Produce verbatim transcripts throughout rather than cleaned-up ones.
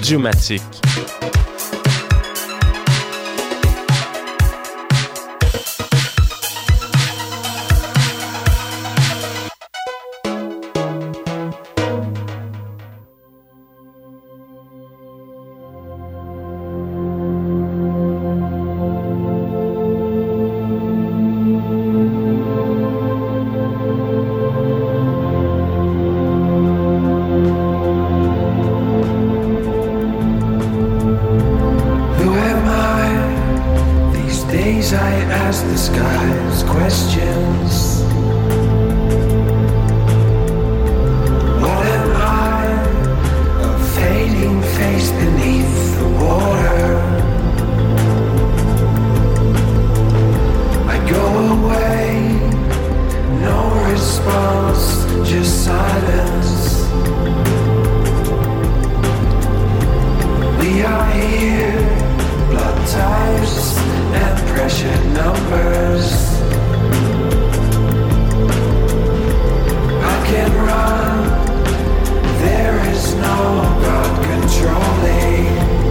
Radiomatique. There is no God controlling.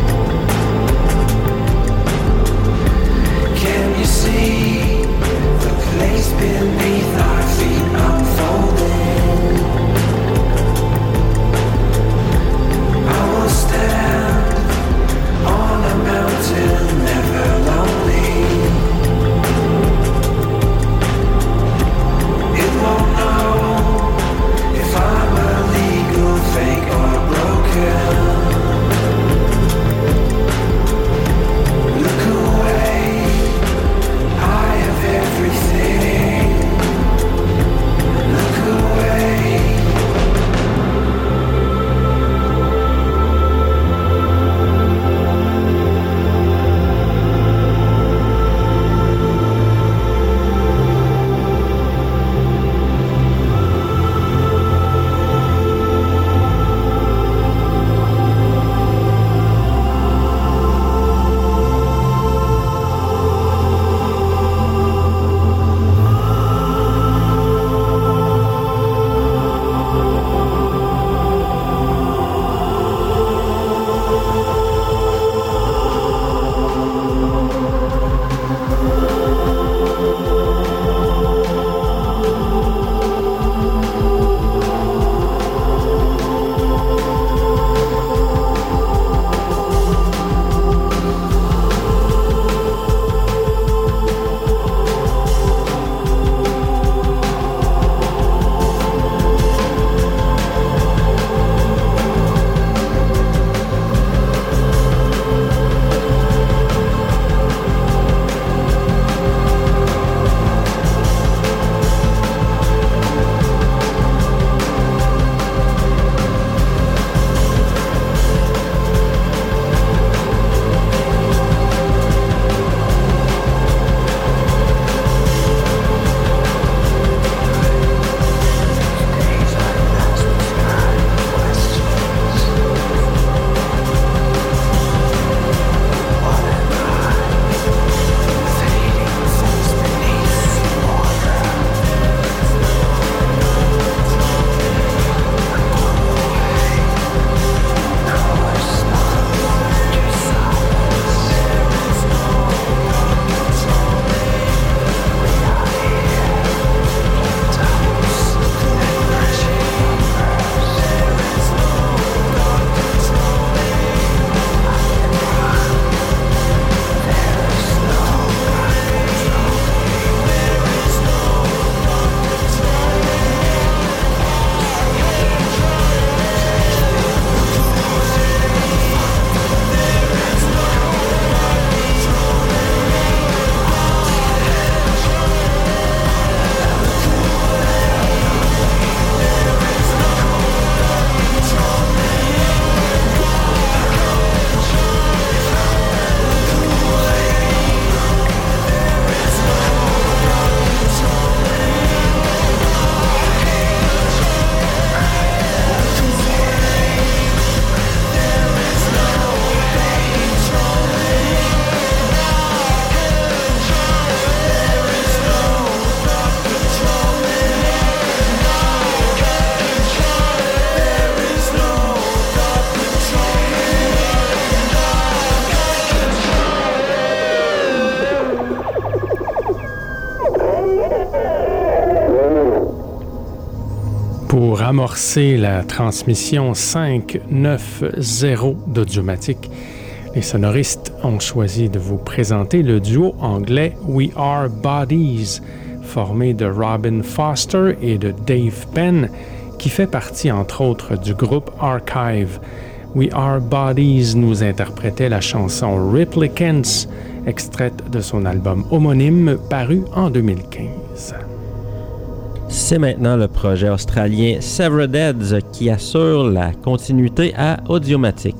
Pour amorcer la transmission cinq neuf zéro d'Audiomatique, les sonoristes ont choisi de vous présenter le duo anglais We Are Bodies, formé de Robin Foster et de Dave Penn, qui fait partie entre autres du groupe Archive. We Are Bodies nous interprétait la chanson Replicants, extraite de son album homonyme paru en deux mille quinze. C'est maintenant le projet australien Severed Heads qui assure la continuité à Audiomatique.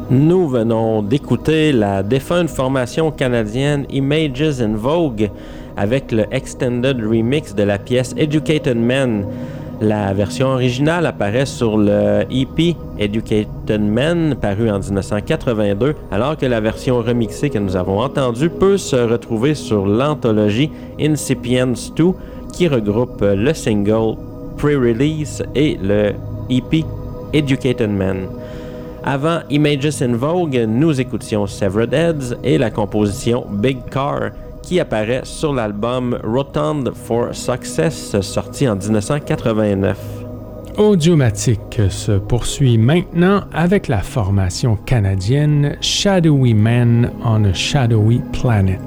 Nous venons d'écouter la défunte formation canadienne Images in Vogue avec le Extended Remix de la pièce Educated Men. La version originale apparaît sur le E P Educated Men, paru en dix-neuf cent quatre-vingt-deux, alors que la version remixée que nous avons entendue peut se retrouver sur l'anthologie Incipients deux, qui regroupe le single Pre-Release et le E P Educated Men. Avant Images in Vogue, nous écoutions Severed Heads et la composition Big Car, qui apparaît sur l'album Rotund for Success, sorti en dix-neuf cent quatre-vingt-neuf. Audiomatique se poursuit maintenant avec la formation canadienne Shadowy Men on a Shadowy Planet.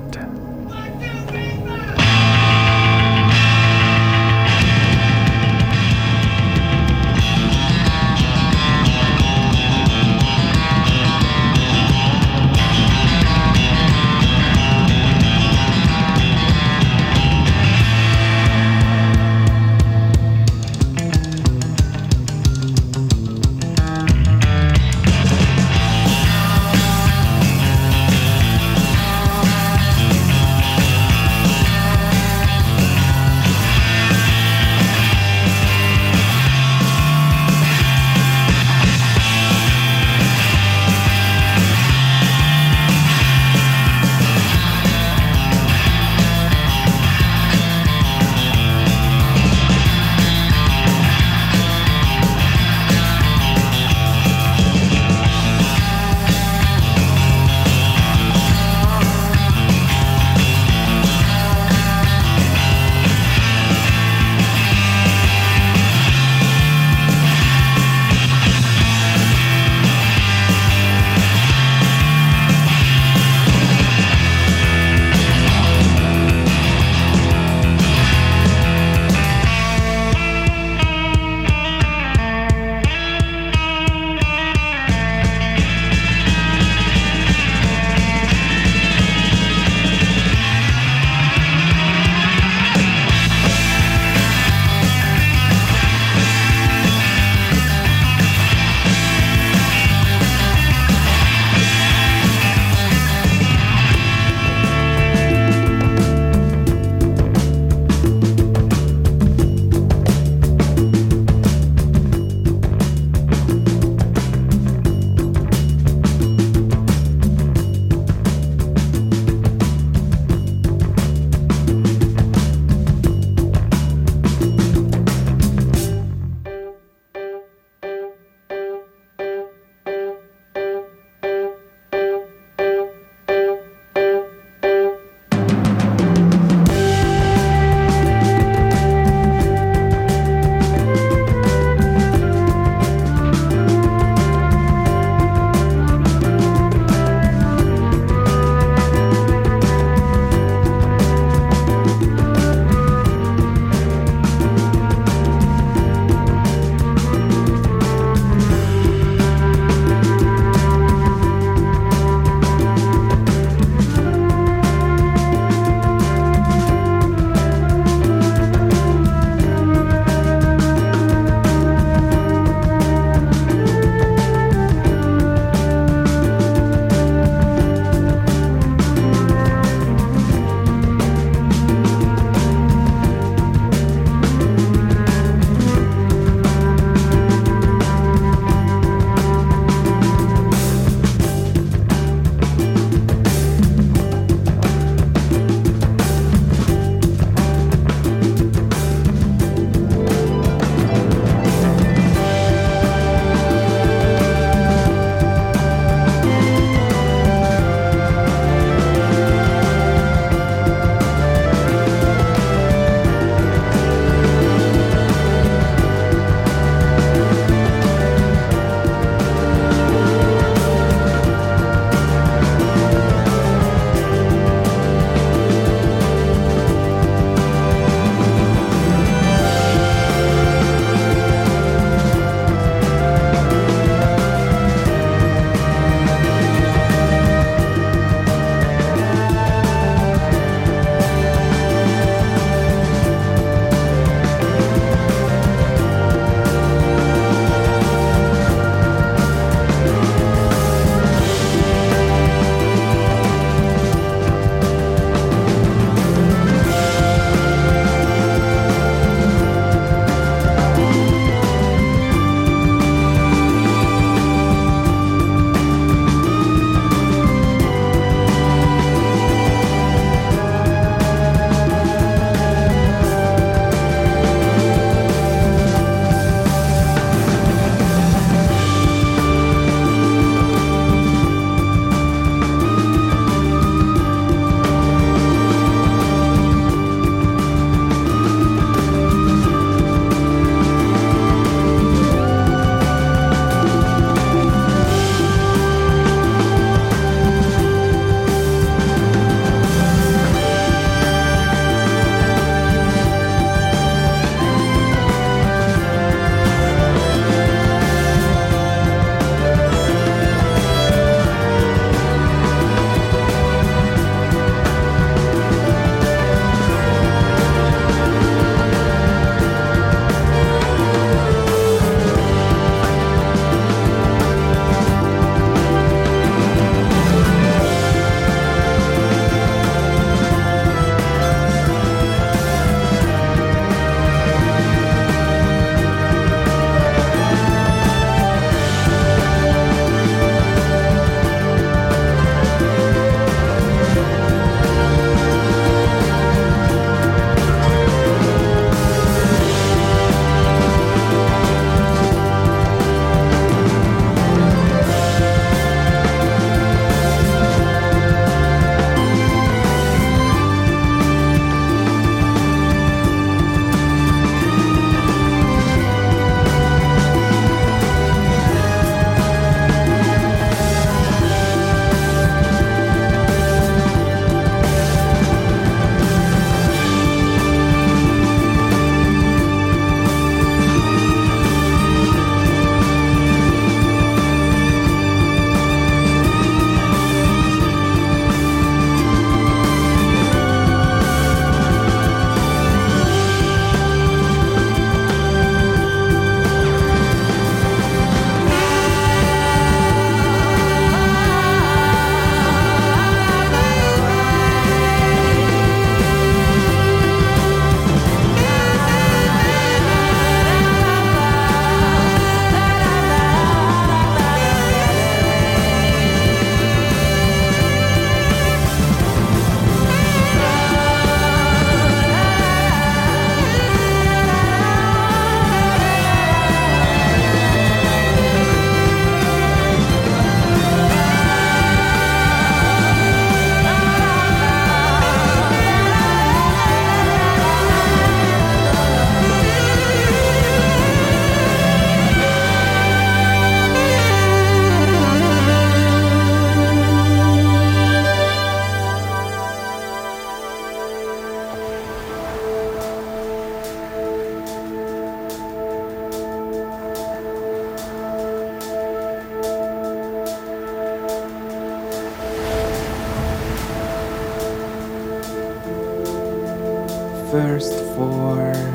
thirst for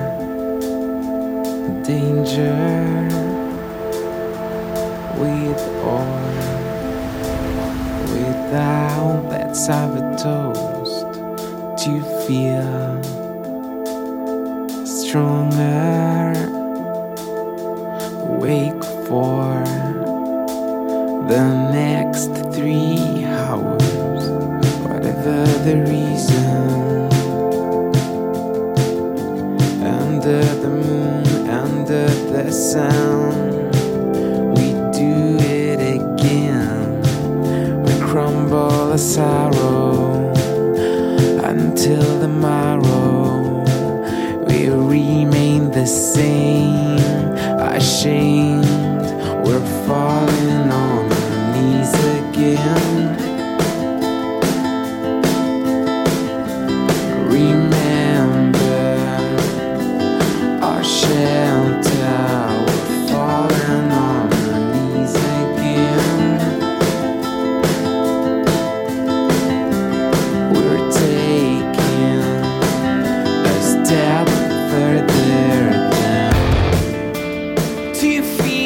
danger with or without. Let's have a toast to feel stronger. Wake for the next three hours, whatever the reason. Under the moon, under the sun, we do it again. We crumble a sorrow until tomorrow. We remain the same, ashamed. We're falling on our knees again. Remember our shelter. We're falling on our knees again. We're taking a step further down to feel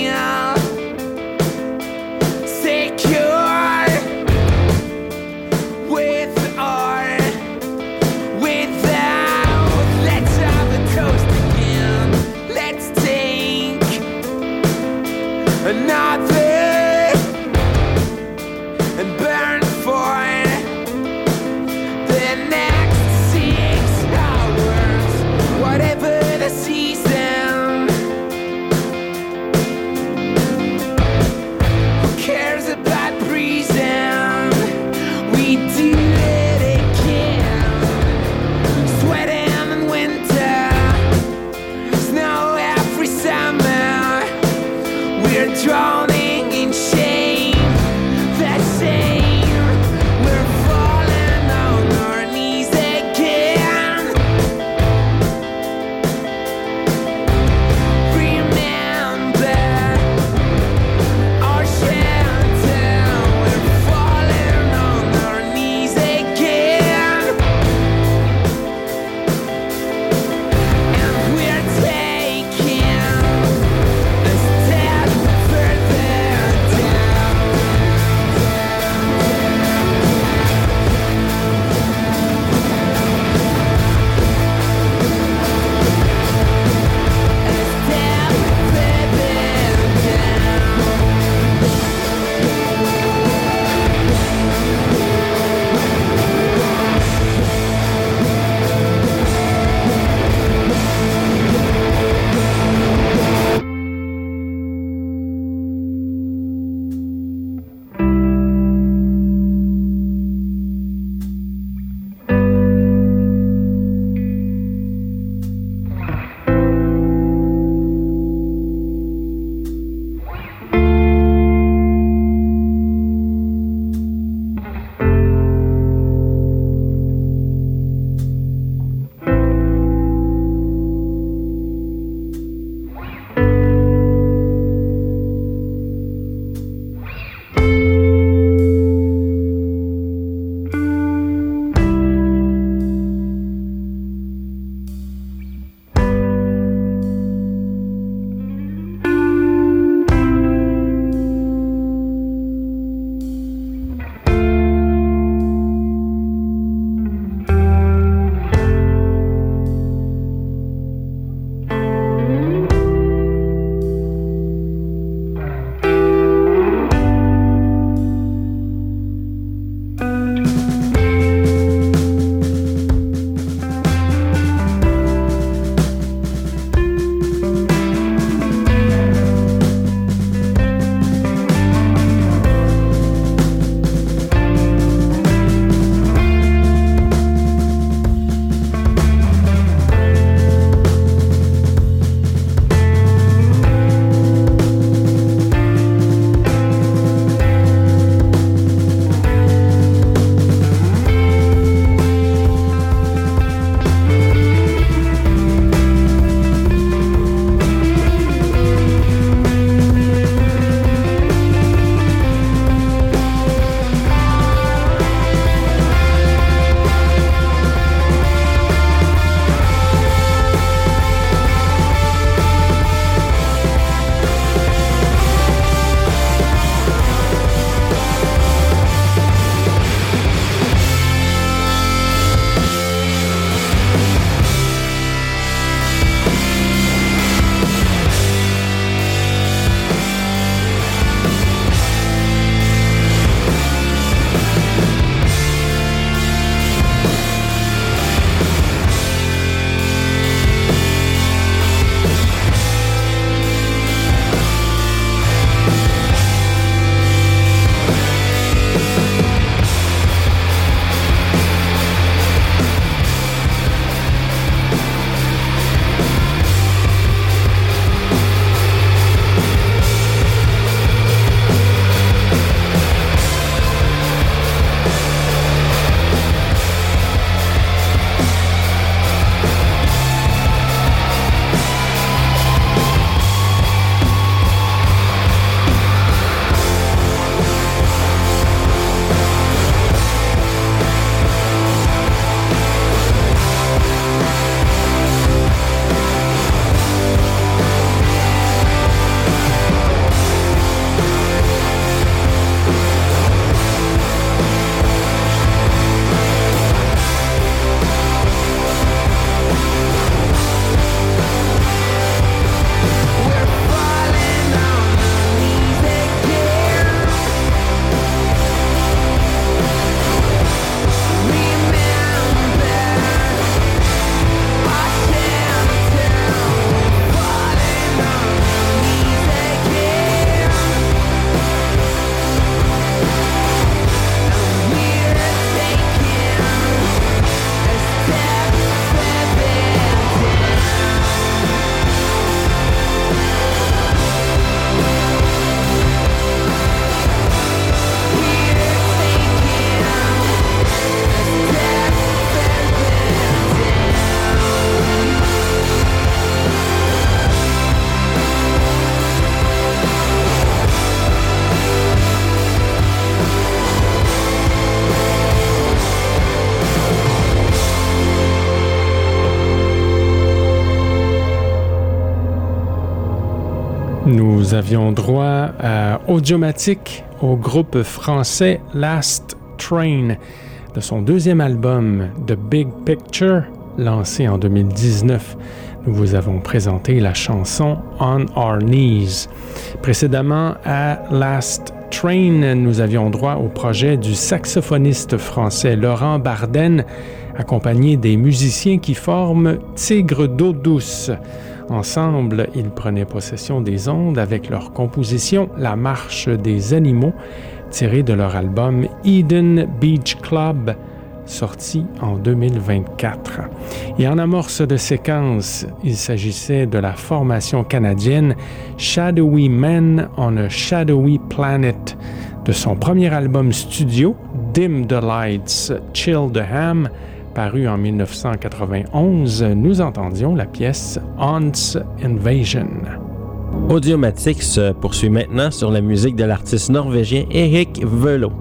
Nous avions droit à Audiomatique, au groupe français Last Train, de son deuxième album The Big Picture, lancé en deux mille dix-neuf. Nous vous avons présenté la chanson On Our Knees. Précédemment à Last Train, nous avions droit au projet du saxophoniste français Laurent Barden, accompagné des musiciens qui forment Tigre d'eau douce. Ensemble, ils prenaient possession des ondes avec leur composition La Marche des animaux, tirée de leur album Eden Beach Club, sorti en deux mille vingt-quatre. Et en amorce de séquence, il s'agissait de la formation canadienne Shadowy Men on a Shadowy Planet. De son premier album studio, Dim the Lights, Chill the Ham, paru en dix-neuf cent quatre-vingt-onze, nous entendions la pièce Haunts Invasion. Audiomatique se poursuit maintenant sur la musique de l'artiste norvégien Erik Velo.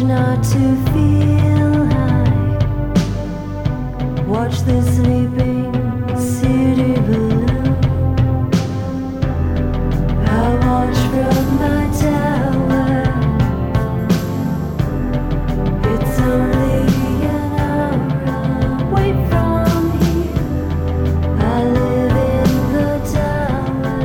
not to feel high. Watch the sleeping city below. I watch from my tower. It's only an hour away from here. I live in the tower.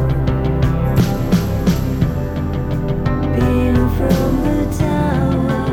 Being from the tower.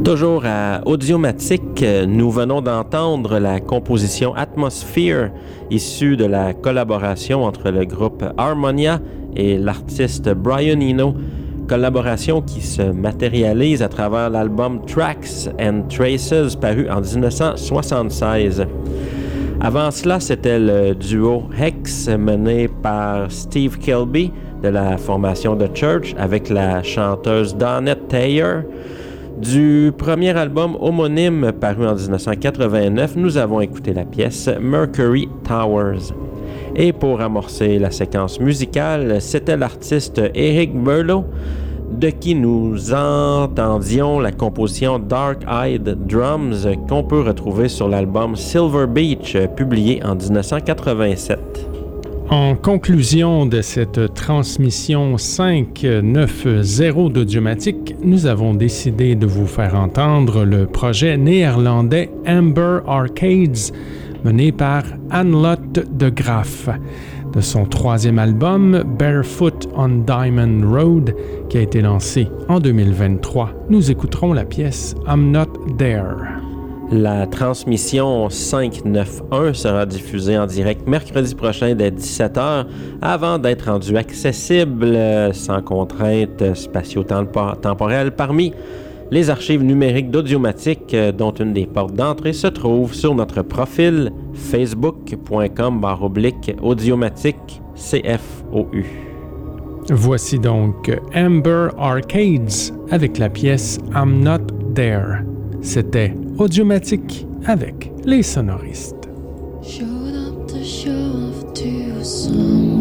Toujours à Audiomatique, nous venons d'entendre la composition Atmosphere, issue de la collaboration entre le groupe Harmonia et l'artiste Brian Eno, collaboration qui se matérialise à travers l'album Tracks and Traces paru en dix-neuf cent soixante-seize. Avant cela, c'était le duo Hex mené par Steve Kilbey de la formation The Church avec la chanteuse Dawnette Thayer. Du premier album homonyme paru en dix-neuf cent quatre-vingt-neuf, nous avons écouté la pièce Mercury Towers. Et pour amorcer la séquence musicale, c'était l'artiste Eric Burlow, de qui nous entendions la composition Dark Eyed Drums qu'on peut retrouver sur l'album Silver Beach, publié en dix-neuf cent quatre-vingt-sept. En conclusion de cette transmission cinq neuf zéro d'Audiomatique, nous avons décidé de vous faire entendre le projet néerlandais Amber Arcades, mené par Anne-Lotte de Graaf, de son troisième album Barefoot on Diamond Road, qui a été lancé en deux mille vingt-trois. Nous écouterons la pièce I'm Not There. La transmission cinq neuf un sera diffusée en direct mercredi prochain dès dix-sept heures avant d'être rendue accessible sans contrainte spatio-temporelle parmi les archives numériques d'Audiomatique, dont une des portes d'entrée se trouve sur notre profil facebook.com barre oblique Audiomatique C F O U. Voici donc Amber Arcades avec la pièce I'm Not There. C'était Audiomatique avec les sonoristes. Showed up to show off to some